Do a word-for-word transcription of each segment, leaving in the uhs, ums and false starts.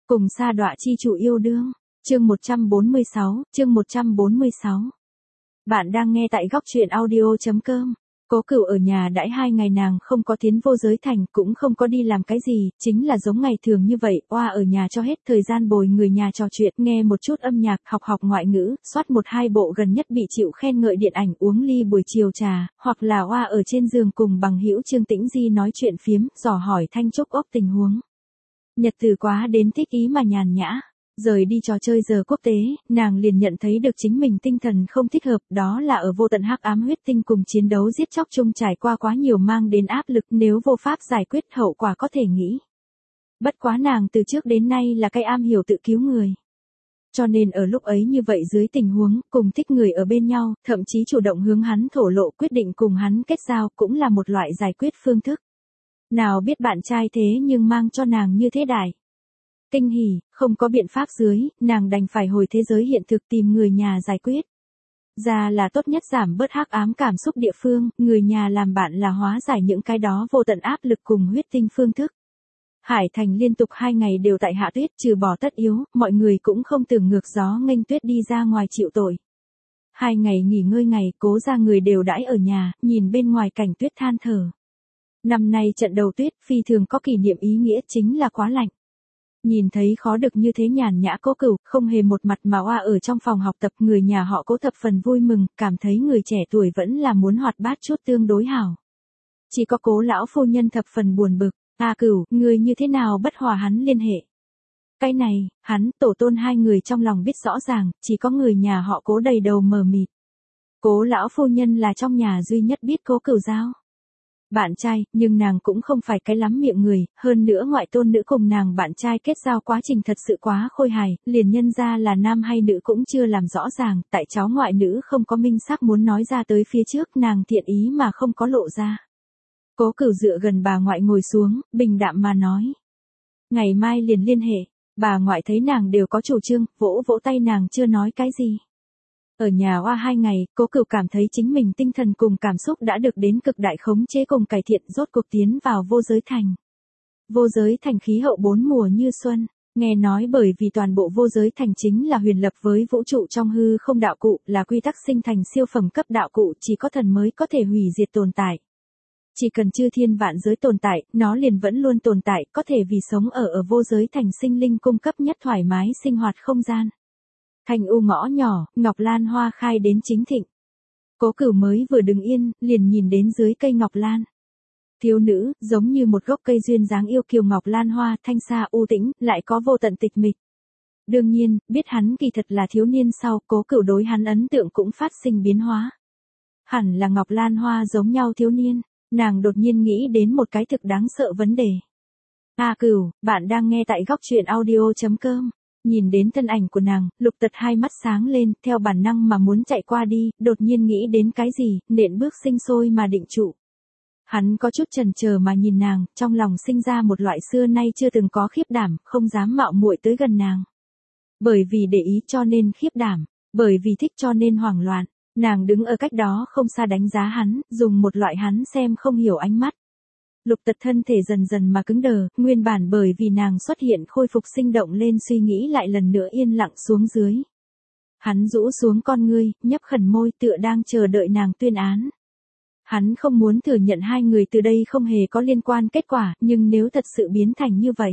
Cùng sa đọa chi chủ yêu đương. Chương một trăm bốn mươi sáu, chương một trăm bốn mươi sáu. Bạn đang nghe tại góc truyện audio chấm com. Cố Cửu ở nhà đãi hai ngày, nàng không có tiến vô giới thành, cũng không có đi làm cái gì, chính là giống ngày thường như vậy, oa ở nhà cho hết thời gian bồi người nhà trò chuyện, nghe một chút âm nhạc, học học ngoại ngữ, soát một hai bộ gần nhất bị chịu khen ngợi điện ảnh, uống ly buổi chiều trà, hoặc là oa ở trên giường cùng bằng hữu Trương Tĩnh Di nói chuyện phiếm, dò hỏi Thanh Trúc Ốc tình huống. Nhật từ quá đến thích ý mà nhàn nhã. Rời đi trò chơi giờ quốc tế, nàng liền nhận thấy được chính mình tinh thần không thích hợp, đó là ở vô tận hắc ám huyết tinh cùng chiến đấu giết chóc chung trải qua quá nhiều mang đến áp lực, nếu vô pháp giải quyết hậu quả có thể nghĩ. Bất quá nàng từ trước đến nay là cái am hiểu tự cứu người. Cho nên ở lúc ấy như vậy dưới tình huống, cùng thích người ở bên nhau, thậm chí chủ động hướng hắn thổ lộ quyết định cùng hắn kết giao cũng là một loại giải quyết phương thức. Nào biết bạn trai thế nhưng mang cho nàng như thế đại. Kinh hỉ, không có biện pháp dưới, nàng đành phải hồi thế giới hiện thực tìm người nhà giải quyết. Ra là tốt nhất giảm bớt hắc ám cảm xúc địa phương, người nhà làm bạn là hóa giải những cái đó vô tận áp lực cùng huyết tinh phương thức. Hải Thành liên tục hai ngày đều tại hạ tuyết, trừ bỏ tất yếu, mọi người cũng không tưởng ngược gió nghênh tuyết đi ra ngoài chịu tội. Hai ngày nghỉ ngơi ngày, Cố gia người đều đãi ở nhà, nhìn bên ngoài cảnh tuyết than thở. Năm nay trận đầu tuyết phi thường có kỷ niệm ý nghĩa, chính là quá lạnh. Nhìn thấy khó được như thế nhàn nhã Cố Cửu, không hề một mặt mà oa ở trong phòng học tập, người nhà họ Cố thập phần vui mừng, cảm thấy người trẻ tuổi vẫn là muốn hoạt bát chút tương đối hảo. Chỉ có Cố lão phu nhân thập phần buồn bực, "A Cửu, người như thế nào bất hòa hắn liên hệ?" Cái này, hắn, tổ tôn hai người trong lòng biết rõ ràng, chỉ có người nhà họ Cố đầy đầu mờ mịt. Cố lão phu nhân là trong nhà duy nhất biết Cố Cửu giao bạn trai, nhưng nàng cũng không phải cái lắm miệng người, hơn nữa ngoại tôn nữ cùng nàng bạn trai kết giao quá trình thật sự quá khôi hài, liền nhân ra là nam hay nữ cũng chưa làm rõ ràng, tại cháu ngoại nữ không có minh xác muốn nói ra tới phía trước, nàng thiện ý mà không có lộ ra. Cố Cửu dựa gần bà ngoại ngồi xuống, bình đạm mà nói. Ngày mai liền liên hệ, bà ngoại thấy nàng đều có chủ trương, vỗ vỗ tay nàng chưa nói cái gì. Ở nhà oa hai ngày, Cố Cửu cảm thấy chính mình tinh thần cùng cảm xúc đã được đến cực đại khống chế cùng cải thiện, rốt cuộc tiến vào vô giới thành. Vô giới thành khí hậu bốn mùa như xuân, nghe nói bởi vì toàn bộ vô giới thành chính là huyền lập với vũ trụ trong hư không đạo cụ, là quy tắc sinh thành siêu phẩm cấp đạo cụ, chỉ có thần mới có thể hủy diệt tồn tại. Chỉ cần chư thiên vạn giới tồn tại, nó liền vẫn luôn tồn tại, có thể vì sống ở ở vô giới thành sinh linh cung cấp nhất thoải mái sinh hoạt không gian. Thành u ngõ nhỏ, ngọc lan hoa khai đến chính thịnh. Cố Cửu mới vừa đứng yên, liền nhìn đến dưới cây ngọc lan. Thiếu nữ, giống như một gốc cây duyên dáng yêu kiều ngọc lan hoa, thanh xa u tĩnh, lại có vô tận tịch mịch. Đương nhiên, biết hắn kỳ thật là thiếu niên sau, Cố Cửu đối hắn ấn tượng cũng phát sinh biến hóa. Hẳn là ngọc lan hoa giống nhau thiếu niên, nàng đột nhiên nghĩ đến một cái thực đáng sợ vấn đề. A Cửu, bạn đang nghe tại góc truyện audio chấm com. Nhìn đến thân ảnh của nàng, Lục Tật hai mắt sáng lên, theo bản năng mà muốn chạy qua đi, đột nhiên nghĩ đến cái gì, nện bước sinh sôi mà định trụ. Hắn có chút chần chờ mà nhìn nàng, trong lòng sinh ra một loại xưa nay chưa từng có khiếp đảm, không dám mạo muội tới gần nàng. Bởi vì để ý cho nên khiếp đảm, bởi vì thích cho nên hoảng loạn, nàng đứng ở cách đó không xa đánh giá hắn, dùng một loại hắn xem không hiểu ánh mắt. Lục Tật thân thể dần dần mà cứng đờ, nguyên bản bởi vì nàng xuất hiện khôi phục sinh động lên suy nghĩ lại lần nữa yên lặng xuống dưới. Hắn rũ xuống con ngươi, nhấp khẩn môi tựa đang chờ đợi nàng tuyên án. Hắn không muốn thừa nhận hai người từ đây không hề có liên quan kết quả, nhưng nếu thật sự biến thành như vậy,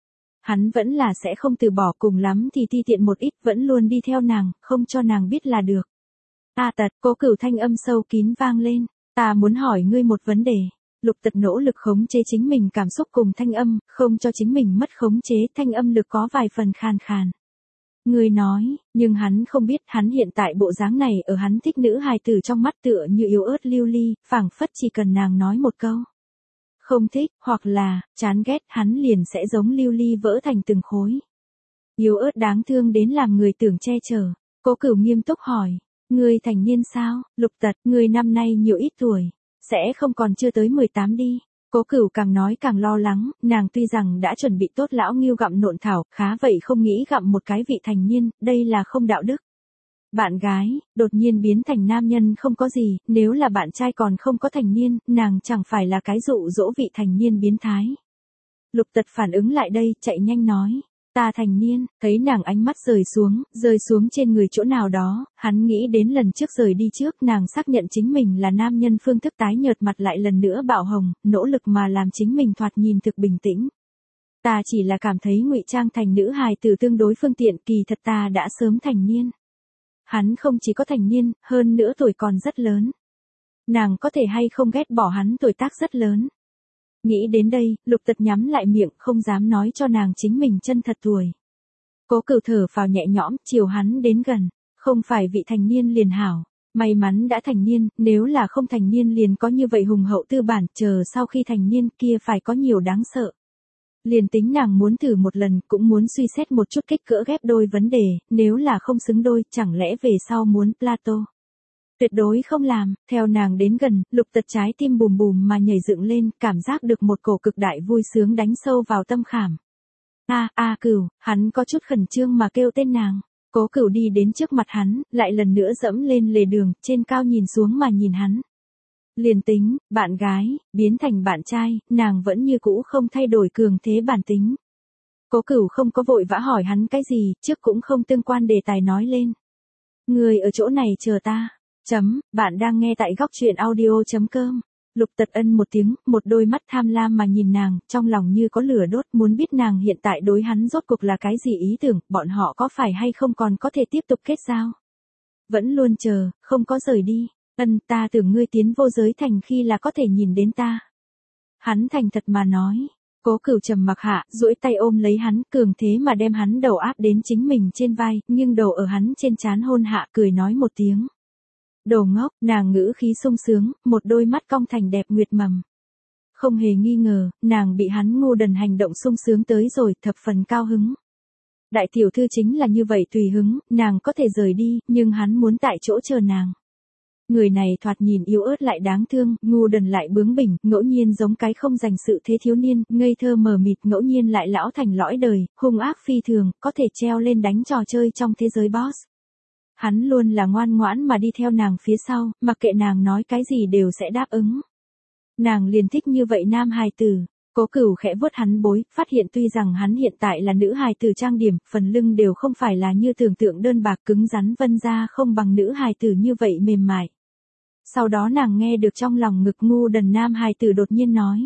hắn vẫn là sẽ không từ bỏ, cùng lắm thì ti tiện một ít, vẫn luôn đi theo nàng, không cho nàng biết là được. A Tật, Cố Cửu thanh âm sâu kín vang lên, ta muốn hỏi ngươi một vấn đề. Lục Tật nỗ lực khống chế chính mình cảm xúc cùng thanh âm, không cho chính mình mất khống chế, thanh âm lực có vài phần khàn khàn. Người nói, nhưng hắn không biết, hắn hiện tại bộ dáng này ở hắn thích nữ hài tử trong mắt tựa như yếu ớt lưu ly, phảng phất chỉ cần nàng nói một câu. Không thích, hoặc là, chán ghét, hắn liền sẽ giống lưu ly vỡ thành từng khối. Yếu ớt đáng thương đến làm người tưởng che chở. Cố Cửu nghiêm túc hỏi, ngươi thành niên sao? Lục Tật, ngươi năm nay nhiều ít tuổi? Sẽ không còn chưa tới mười tám đi. Cố Cửu càng nói càng lo lắng, nàng tuy rằng đã chuẩn bị tốt lão ngưu gặm nộn thảo, khá vậy không nghĩ gặm một cái vị thành niên, đây là không đạo đức. Bạn gái, đột nhiên biến thành nam nhân không có gì, nếu là bạn trai còn không có thành niên, nàng chẳng phải là cái dụ dỗ vị thành niên biến thái. Lục Tật phản ứng lại đây, chạy nhanh nói. Ta thành niên, thấy nàng ánh mắt rời xuống, rơi xuống trên người chỗ nào đó, hắn nghĩ đến lần trước rời đi trước nàng xác nhận chính mình là nam nhân, phương thức tái nhợt mặt lại lần nữa bạo hồng, nỗ lực mà làm chính mình thoạt nhìn thực bình tĩnh. Ta chỉ là cảm thấy ngụy trang thành nữ hài tử tương đối phương tiện, kỳ thật ta đã sớm thành niên. Hắn không chỉ có thành niên, hơn nữa tuổi còn rất lớn. Nàng có thể hay không ghét bỏ hắn tuổi tác rất lớn. Nghĩ đến đây, Lục Tật nhắm lại miệng, không dám nói cho nàng chính mình chân thật tuổi. Cố Cửu thở phào nhẹ nhõm, chiều hắn đến gần, không phải vị thành niên liền hảo, may mắn đã thành niên, nếu là không thành niên liền có như vậy hùng hậu tư bản, chờ sau khi thành niên kia phải có nhiều đáng sợ. Liền tính nàng muốn thử một lần, cũng muốn suy xét một chút kích cỡ ghép đôi vấn đề, nếu là không xứng đôi, chẳng lẽ về sau muốn plato. Tuyệt đối không làm, theo nàng đến gần, Lục Tật trái tim bùm bùm mà nhảy dựng lên, cảm giác được một cổ cực đại vui sướng đánh sâu vào tâm khảm. A, a Cửu, hắn có chút khẩn trương mà kêu tên nàng. Cố Cửu đi đến trước mặt hắn, lại lần nữa dẫm lên lề đường, trên cao nhìn xuống mà nhìn hắn. Liền tính, bạn gái, biến thành bạn trai, nàng vẫn như cũ không thay đổi cường thế bản tính. Cố Cửu không có vội vã hỏi hắn cái gì, trước cũng không tương quan đề tài nói lên. Người ở chỗ này chờ ta. Chấm, bạn đang nghe tại góc truyện audio.com. Lục Tật ân một tiếng, một đôi mắt tham lam mà nhìn nàng, trong lòng như có lửa đốt, muốn biết nàng hiện tại đối hắn rốt cuộc là cái gì ý tưởng, bọn họ có phải hay không còn có thể tiếp tục kết giao. Vẫn luôn chờ, không có rời đi. Ân, ta tưởng ngươi tiến vô giới thành khi là có thể nhìn đến ta. Hắn thành thật mà nói. Cố Cửu trầm mặc hạ, duỗi tay ôm lấy hắn, cường thế mà đem hắn đầu áp đến chính mình trên vai, nhưng đầu ở hắn trên trán hôn hạ, cười nói một tiếng. Đồ ngốc, nàng ngữ khí sung sướng, một đôi mắt cong thành đẹp nguyệt mầm. Không hề nghi ngờ, nàng bị hắn ngu đần hành động sung sướng tới rồi, thập phần cao hứng. Đại tiểu thư chính là như vậy tùy hứng, nàng có thể rời đi, nhưng hắn muốn tại chỗ chờ nàng. Người này thoạt nhìn yếu ớt lại đáng thương, ngu đần lại bướng bỉnh, ngẫu nhiên giống cái không dành sự thế thiếu niên, ngây thơ mờ mịt, ngẫu nhiên lại lão thành lõi đời, hung ác phi thường, có thể treo lên đánh trò chơi trong thế giới boss. Hắn luôn là ngoan ngoãn mà đi theo nàng phía sau, mặc kệ nàng nói cái gì đều sẽ đáp ứng. Nàng liền thích như vậy nam hài tử. Cố Cửu khẽ vuốt hắn bối, phát hiện tuy rằng hắn hiện tại là nữ hài tử trang điểm, phần lưng đều không phải là như tưởng tượng đơn bạc cứng rắn vân ra không bằng nữ hài tử như vậy mềm mại. Sau đó nàng nghe được trong lòng ngực ngu đần nam hài tử đột nhiên nói.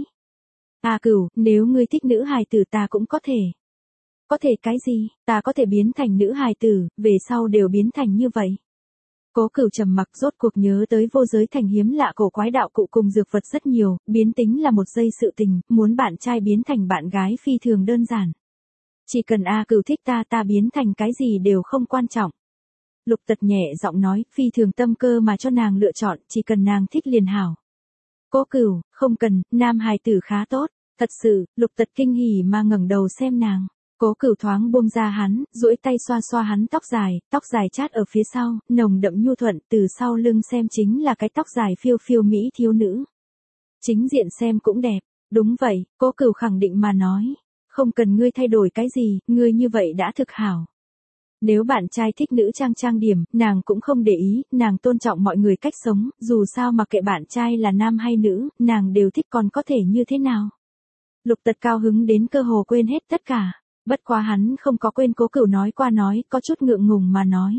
À Cửu, nếu ngươi thích nữ hài tử ta cũng có thể. Có thể cái gì, ta có thể biến thành nữ hài tử, về sau đều biến thành như vậy. Cố Cửu trầm mặc, rốt cuộc nhớ tới vô giới thành hiếm lạ cổ quái đạo cụ cùng dược vật rất nhiều, biến tính là một giây sự tình, muốn bạn trai biến thành bạn gái phi thường đơn giản. Chỉ cần A Cửu thích ta ta biến thành cái gì đều không quan trọng. Lục Tật nhẹ giọng nói, phi thường tâm cơ mà cho nàng lựa chọn, chỉ cần nàng thích liền hảo. Cố Cửu, không cần, nam hài tử khá tốt, thật sự, Lục Tật kinh hỉ mà ngẩng đầu xem nàng. Cố Cửu thoáng buông ra hắn, duỗi tay xoa xoa hắn tóc dài, tóc dài chát ở phía sau, nồng đậm nhu thuận, từ sau lưng xem chính là cái tóc dài phiêu phiêu mỹ thiếu nữ. Chính diện xem cũng đẹp, đúng vậy, Cố Cửu khẳng định mà nói, không cần ngươi thay đổi cái gì, ngươi như vậy đã thực hảo. Nếu bạn trai thích nữ trang trang điểm, nàng cũng không để ý, nàng tôn trọng mọi người cách sống, dù sao mặc kệ bạn trai là nam hay nữ, nàng đều thích còn có thể như thế nào. Lục Tật cao hứng đến cơ hồ quên hết tất cả. Bất quá hắn không có quên Cố Cửu nói qua nói, có chút ngượng ngùng mà nói.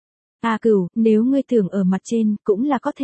À Cửu, nếu ngươi tưởng ở mặt trên, cũng là có thể.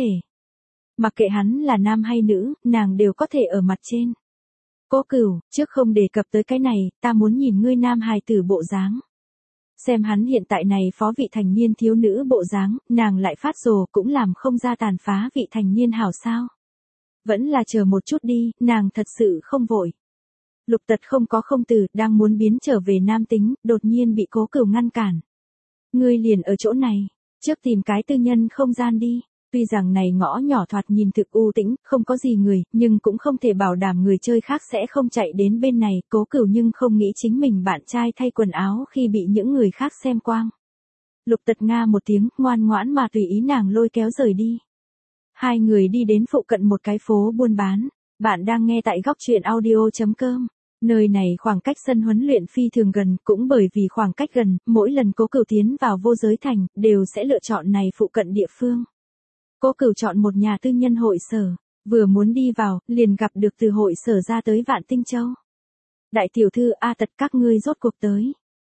Mặc kệ hắn là nam hay nữ, nàng đều có thể ở mặt trên. Cố Cửu, trước không đề cập tới cái này, ta muốn nhìn ngươi nam hài tử bộ dáng. Xem hắn hiện tại này phó vị thành niên thiếu nữ bộ dáng, nàng lại phát rồ cũng làm không ra tàn phá vị thành niên hảo sao. Vẫn là chờ một chút đi, nàng thật sự không vội. Lục Tật không có không từ, đang muốn biến trở về nam tính, đột nhiên bị Cố Cửu ngăn cản. Ngươi liền ở chỗ này, trước tìm cái tư nhân không gian đi. Tuy rằng này ngõ nhỏ thoạt nhìn thực u tĩnh, không có gì người, nhưng cũng không thể bảo đảm người chơi khác sẽ không chạy đến bên này, Cố Cửu nhưng không nghĩ chính mình bạn trai thay quần áo khi bị những người khác xem quang. Lục Tật nga một tiếng, ngoan ngoãn mà tùy ý nàng lôi kéo rời đi. Hai người đi đến phụ cận một cái phố buôn bán. Bạn đang nghe tại góc truyện audio.com. Nơi này khoảng cách sân huấn luyện phi thường gần, cũng bởi vì khoảng cách gần, mỗi lần Cố Cửu tiến vào vô giới thành, đều sẽ lựa chọn này phụ cận địa phương. Cố Cửu chọn một nhà tư nhân hội sở, vừa muốn đi vào, liền gặp được từ hội sở ra tới Vạn Tinh Châu. Đại tiểu thư A Tật các ngươi rốt cuộc tới.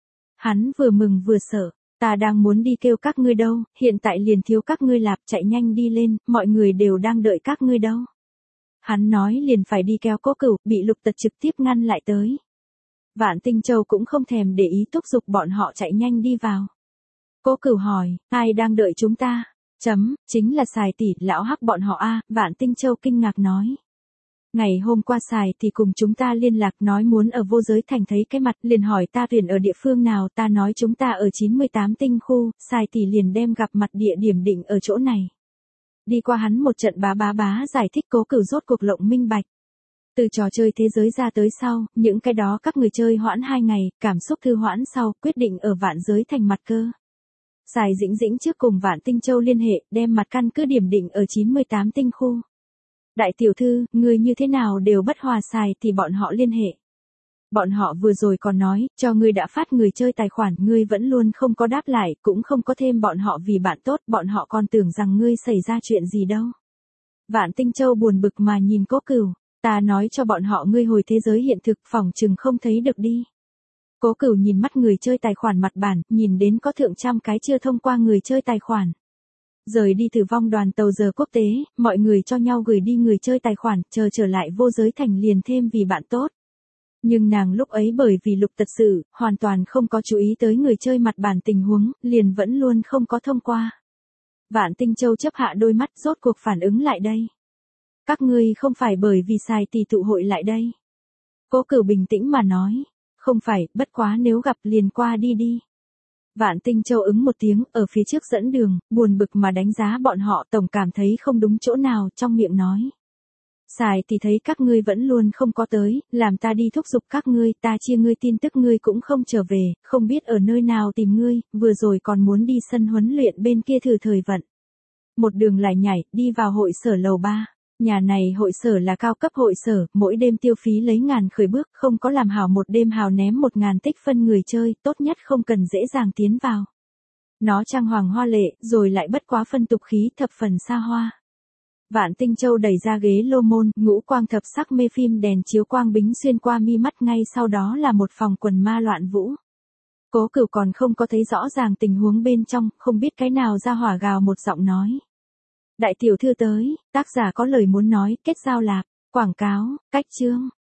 Hắn vừa mừng vừa sợ, ta đang muốn đi kêu các ngươi đâu, hiện tại liền thiếu các ngươi lạp, chạy nhanh đi lên, mọi người đều đang đợi các ngươi đâu. Hắn nói liền phải đi kéo Cố Cửu, bị Lục Tật trực tiếp ngăn lại tới. Vạn Tinh Châu cũng không thèm để ý thúc giục bọn họ chạy nhanh đi vào. Cố Cửu hỏi, ai đang đợi chúng ta? Chấm, chính là Sài tỷ, lão hắc bọn họ a. Vạn Tinh Châu kinh ngạc nói. Ngày hôm qua Sài thì cùng chúng ta liên lạc nói muốn ở Vô Giới Thành thấy cái mặt, liền hỏi ta tuyển ở địa phương nào, ta nói chúng ta ở chín mươi tám tinh khu, Sài tỷ liền đem gặp mặt địa điểm định ở chỗ này. Đi qua hắn một trận bá bá bá giải thích, Cố Cửu rốt cuộc lộng minh bạch. Từ trò chơi thế giới ra tới sau, những cái đó các người chơi hoãn hai ngày, cảm xúc thư hoãn sau, quyết định ở Vạn Giới Thành mặt cơ. Sài Dĩnh Dĩnh trước cùng Vạn Tinh Châu liên hệ, đem mặt căn cứ điểm định ở chín mươi tám tinh khu. Đại tiểu thư, người như thế nào đều bất hòa Sài thì bọn họ liên hệ. Bọn họ vừa rồi còn nói, cho ngươi đã phát người chơi tài khoản, ngươi vẫn luôn không có đáp lại, cũng không có thêm bọn họ vì bạn tốt, bọn họ còn tưởng rằng ngươi xảy ra chuyện gì đâu. Vạn Tinh Châu buồn bực mà nhìn Cố Cửu, ta nói cho bọn họ ngươi hồi thế giới hiện thực, phỏng chừng không thấy được đi. Cố Cửu nhìn mắt người chơi tài khoản mặt bản, nhìn đến có thượng trăm cái chưa thông qua người chơi tài khoản. Rời đi Tử Vong đoàn tàu giờ quốc tế, mọi người cho nhau gửi đi người chơi tài khoản, chờ trở lại Vô Giới Thành liền thêm vì bạn tốt. Nhưng nàng lúc ấy bởi vì Lục Tật sự, hoàn toàn không có chú ý tới người chơi mặt bản tình huống, liền vẫn luôn không có thông qua. Vạn Tinh Châu chấp hạ đôi mắt, rốt cuộc phản ứng lại đây. Các ngươi không phải bởi vì Sài tỷ tụ hội lại đây. Cố Cửu bình tĩnh mà nói, không phải, bất quá nếu gặp liền qua đi đi. Vạn Tinh Châu ứng một tiếng, ở phía trước dẫn đường, buồn bực mà đánh giá bọn họ, tổng cảm thấy không đúng chỗ nào, trong miệng nói. Sài thì thấy các ngươi vẫn luôn không có tới, làm ta đi thúc giục các ngươi, ta chia ngươi tin tức ngươi cũng không trở về, không biết ở nơi nào tìm ngươi, vừa rồi còn muốn đi sân huấn luyện bên kia thử thời vận. Một đường lại nhảy, đi vào hội sở lầu ba. Nhà này hội sở là cao cấp hội sở, mỗi đêm tiêu phí lấy ngàn khởi bước, không có làm hảo một đêm hào ném một ngàn tích phân người chơi, tốt nhất không cần dễ dàng tiến vào. Nó trang hoàng hoa lệ, rồi lại bất quá phân tục khí, thập phần xa hoa. Vạn Tinh Châu đẩy ra ghế lô môn, ngũ quang thập sắc mê phim đèn chiếu quang bính xuyên qua mi mắt, ngay sau đó là một phòng quần ma loạn vũ. Cố Cửu còn không có thấy rõ ràng tình huống bên trong, không biết cái nào ra hỏa gào một giọng nói. Đại tiểu thư tới, tác giả có lời muốn nói, kết giao lạp, quảng cáo, cách chương.